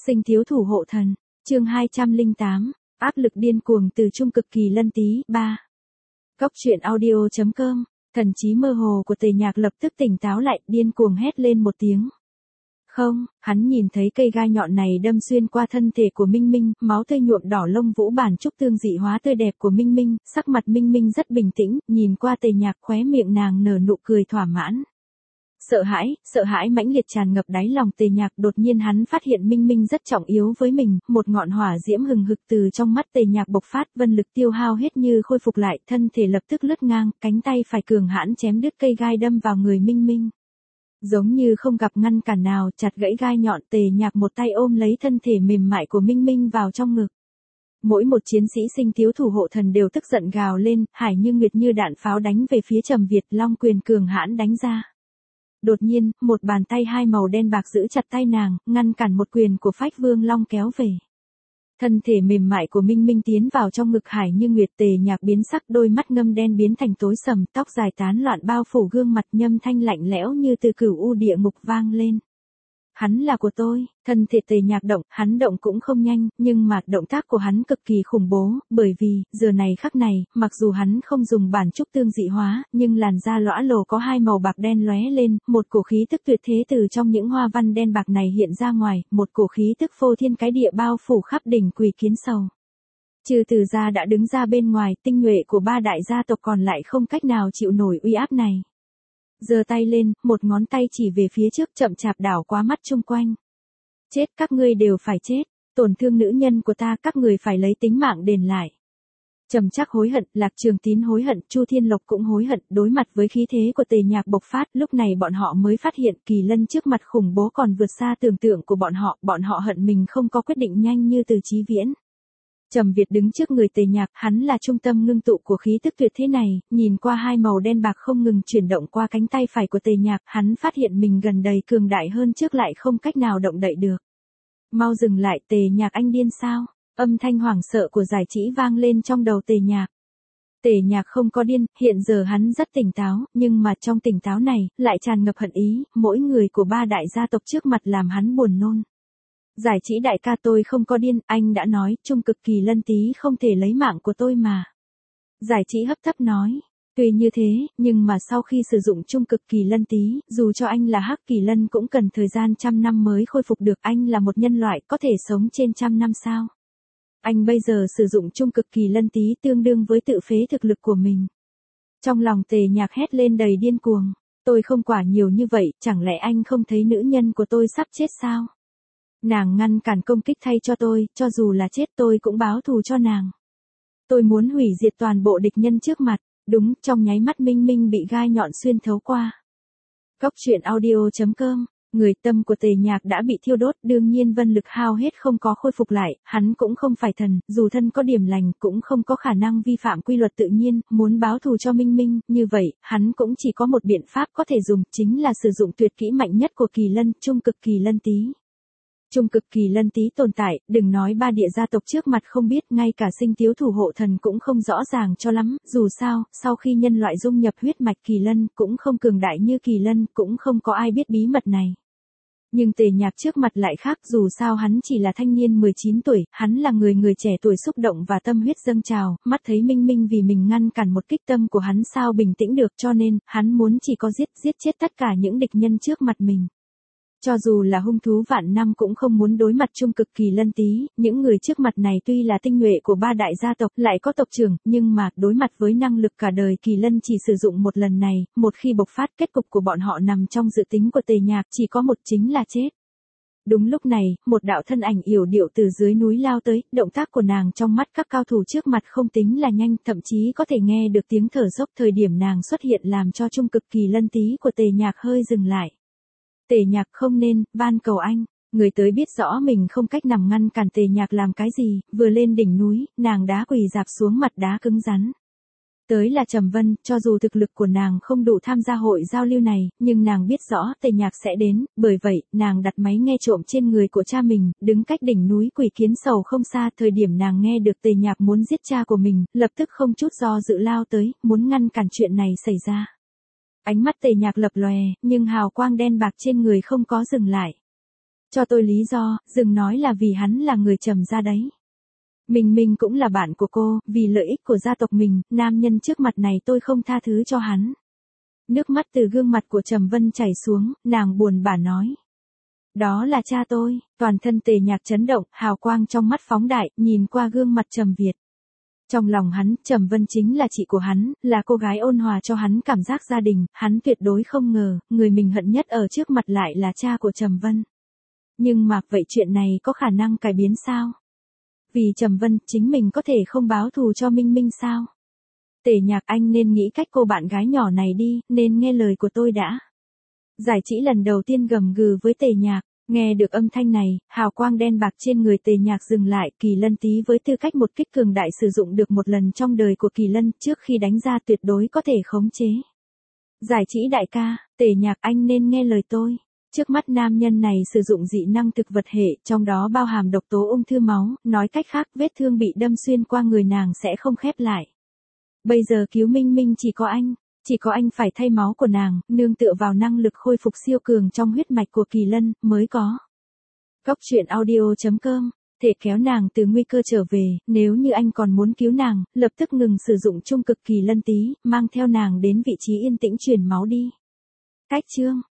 Sinh thiếu thủ hộ thần, chương 208, áp lực điên cuồng từ trung cực kỳ lân tí, 3. Cốc truyện audio.com, thần trí mơ hồ của Tề Nhạc lập tức tỉnh táo lại, điên cuồng hét lên một tiếng. Không, hắn nhìn thấy cây gai nhọn này đâm xuyên qua thân thể của Minh Minh, máu tươi nhuộm đỏ lông vũ bản trúc tương dị hóa tươi đẹp của Minh Minh, sắc mặt Minh Minh rất bình tĩnh, nhìn qua Tề Nhạc khóe miệng nàng nở nụ cười thỏa mãn. Sợ hãi mãnh liệt tràn ngập đáy lòng Tề Nhạc, đột nhiên hắn phát hiện Minh Minh rất trọng yếu với mình, một ngọn hỏa diễm hừng hực từ trong mắt Tề Nhạc bộc phát, vân lực tiêu hao hết như khôi phục lại, thân thể lập tức lướt ngang, cánh tay phải cường hãn chém đứt cây gai đâm vào người Minh Minh. Giống như không gặp ngăn cản nào, chặt gãy gai nhọn, Tề Nhạc một tay ôm lấy thân thể mềm mại của Minh Minh vào trong ngực. Mỗi một chiến sĩ sinh thiếu thủ hộ thần đều tức giận gào lên, Hải Như Nguyệt như đạn pháo đánh về phía Trầm Việt, long quyền cường hãn đánh ra. Đột nhiên, một bàn tay hai màu đen bạc giữ chặt tay nàng, ngăn cản một quyền của Phách Vương Long kéo về. Thân thể mềm mại của Minh Minh tiến vào trong ngực Hải Như Nguyệt, Tề Nhạc biến sắc, đôi mắt ngâm đen biến thành tối sầm, tóc dài tán loạn bao phủ gương mặt, nhâm thanh lạnh lẽo như từ cửu u địa ngục vang lên. Hắn là của tôi, thân thể Tề Nhạc động, hắn động cũng không nhanh, nhưng mà động tác của hắn cực kỳ khủng bố, bởi vì, giờ này khắc này, mặc dù hắn không dùng bản trúc tương dị hóa, nhưng làn da lõa lồ có hai màu bạc đen lóe lên, một cổ khí tức tuyệt thế từ trong những hoa văn đen bạc này hiện ra ngoài, một cổ khí tức phô thiên cái địa bao phủ khắp đỉnh Quỷ Kiến Sầu. Trừ Từ gia đã đứng ra bên ngoài, tinh nhuệ của ba đại gia tộc còn lại không cách nào chịu nổi uy áp này. Giơ tay lên, một ngón tay chỉ về phía trước, chậm chạp đảo qua mắt chung quanh. Chết, các ngươi đều phải chết, tổn thương nữ nhân của ta, các người phải lấy tính mạng đền lại. Trầm Trác hối hận, Lạc Trường Tín hối hận, Chu Thiên Lộc cũng hối hận, đối mặt với khí thế của Tề Nhạc bộc phát, lúc này bọn họ mới phát hiện kỳ lân trước mặt khủng bố còn vượt xa tưởng tượng của bọn họ hận mình không có quyết định nhanh như Từ Chí Viễn. Trầm Việt đứng trước người Tề Nhạc, hắn là trung tâm ngưng tụ của khí tức tuyệt thế này, nhìn qua hai màu đen bạc không ngừng chuyển động qua cánh tay phải của Tề Nhạc, hắn phát hiện mình gần đây cường đại hơn trước lại không cách nào động đậy được. Mau dừng lại, Tề Nhạc, anh điên sao? Âm thanh hoảng sợ của Giải Trĩ vang lên trong đầu Tề Nhạc. Tề Nhạc không có điên, hiện giờ hắn rất tỉnh táo, nhưng mà trong tỉnh táo này, lại tràn ngập hận ý, mỗi người của ba đại gia tộc trước mặt làm hắn buồn nôn. Giải Trĩ đại ca, tôi không có điên, anh đã nói, trung cực kỳ lân tí không thể lấy mạng của tôi mà. Giải Trĩ hấp thấp nói, tuy như thế, nhưng mà sau khi sử dụng trung cực kỳ lân tí, dù cho anh là hắc kỳ lân cũng cần thời gian 100 năm mới khôi phục được, anh là một nhân loại, có thể sống trên 100 năm sao? Anh bây giờ sử dụng trung cực kỳ lân tí tương đương với tự phế thực lực của mình. Trong lòng Tề Nhạc hét lên đầy điên cuồng, tôi không quả nhiều như vậy, chẳng lẽ anh không thấy nữ nhân của tôi sắp chết sao? Nàng ngăn cản công kích thay cho tôi, cho dù là chết tôi cũng báo thù cho nàng. Tôi muốn hủy diệt toàn bộ địch nhân trước mặt, đúng, trong nháy mắt Minh Minh bị gai nhọn xuyên thấu qua. Cốc truyện audio.com, người tâm của Tề Nhạc đã bị thiêu đốt, đương nhiên vân lực hao hết không có khôi phục lại, hắn cũng không phải thần, dù thân có điểm lành cũng không có khả năng vi phạm quy luật tự nhiên, muốn báo thù cho Minh Minh, như vậy, hắn cũng chỉ có một biện pháp có thể dùng, chính là sử dụng tuyệt kỹ mạnh nhất của kỳ lân, trung cực kỳ lân tí. Trung cực kỳ lân tí tồn tại, đừng nói ba địa gia tộc trước mặt không biết, ngay cả sinh thiếu thủ hộ thần cũng không rõ ràng cho lắm, dù sao, sau khi nhân loại dung nhập huyết mạch kỳ lân, cũng không cường đại như kỳ lân, cũng không có ai biết bí mật này. Nhưng Tề Nhạc trước mặt lại khác, dù sao hắn chỉ là thanh niên 19 tuổi, hắn là người trẻ tuổi xúc động và tâm huyết dâng trào, mắt thấy Minh Minh vì mình ngăn cản một kích tâm của hắn sao bình tĩnh được, cho nên, hắn muốn chỉ có giết chết tất cả những địch nhân trước mặt mình. Cho dù là hung thú vạn năm cũng không muốn đối mặt trung cực kỳ lân tí, những người trước mặt này tuy là tinh nhuệ của ba đại gia tộc, lại có tộc trưởng, nhưng mà, đối mặt với năng lực cả đời kỳ lân chỉ sử dụng một lần này, một khi bộc phát kết cục của bọn họ nằm trong dự tính của Tề Nhạc, chỉ có một, chính là chết. Đúng lúc này, một đạo thân ảnh yểu điệu từ dưới núi lao tới, động tác của nàng trong mắt các cao thủ trước mặt không tính là nhanh, thậm chí có thể nghe được tiếng thở dốc, thời điểm nàng xuất hiện làm cho trung cực kỳ lân tí của Tề Nhạc hơi dừng lại. Tề Nhạc, không nên, van cầu anh. Người tới biết rõ mình không cách nằm ngăn cản Tề Nhạc làm cái gì, vừa lên đỉnh núi, nàng đá quỳ dạp xuống mặt đá cứng rắn. Tới là Trầm Vân, cho dù thực lực của nàng không đủ tham gia hội giao lưu này, nhưng nàng biết rõ Tề Nhạc sẽ đến, bởi vậy, nàng đặt máy nghe trộm trên người của cha mình, đứng cách đỉnh núi Quỷ Kiến Sầu không xa, thời điểm nàng nghe được Tề Nhạc muốn giết cha của mình, lập tức không chút do dự lao tới, muốn ngăn cản chuyện này xảy ra. Ánh mắt Tề Nhạc lập lòe, nhưng hào quang đen bạc trên người không có dừng lại. Cho tôi lý do, đừng nói là vì hắn là người Trầm gia đấy. Mình cũng là bạn của cô, vì lợi ích của gia tộc mình, nam nhân trước mặt này tôi không tha thứ cho hắn. Nước mắt từ gương mặt của Trầm Vân chảy xuống, nàng buồn bã nói. Đó là cha tôi, toàn thân Tề Nhạc chấn động, hào quang trong mắt phóng đại, nhìn qua gương mặt Trầm Việt. Trong lòng hắn, Trầm Vân chính là chị của hắn, là cô gái ôn hòa cho hắn cảm giác gia đình, hắn tuyệt đối không ngờ, người mình hận nhất ở trước mặt lại là cha của Trầm Vân. Nhưng mà, vậy chuyện này có khả năng cải biến sao? Vì Trầm Vân, chính mình có thể không báo thù cho Minh Minh sao? Tề Nhạc, anh nên nghĩ cách cô bạn gái nhỏ này đi, nên nghe lời của tôi đã. Giải Chỉ lần đầu tiên gầm gừ với Tề Nhạc, nghe được âm thanh này, hào quang đen bạc trên người Tề Nhạc dừng lại, Kỳ Lân Tý với tư cách một kích cường đại sử dụng được một lần trong đời của Kỳ Lân, trước khi đánh ra tuyệt đối có thể khống chế. Giải Chỉ đại ca, Tề Nhạc, anh nên nghe lời tôi. Trước mắt nam nhân này sử dụng dị năng thực vật hệ, trong đó bao hàm độc tố ung thư máu, nói cách khác, vết thương bị đâm xuyên qua người nàng sẽ không khép lại. Bây giờ cứu Minh Minh chỉ có anh phải thay máu của nàng, nương tựa vào năng lực khôi phục siêu cường trong huyết mạch của Kỳ Lân, mới có. Góc truyện audio.com, thể kéo nàng từ nguy cơ trở về, nếu như anh còn muốn cứu nàng, lập tức ngừng sử dụng trung cực Kỳ Lân Tý, mang theo nàng đến vị trí yên tĩnh truyền máu đi. Cách chương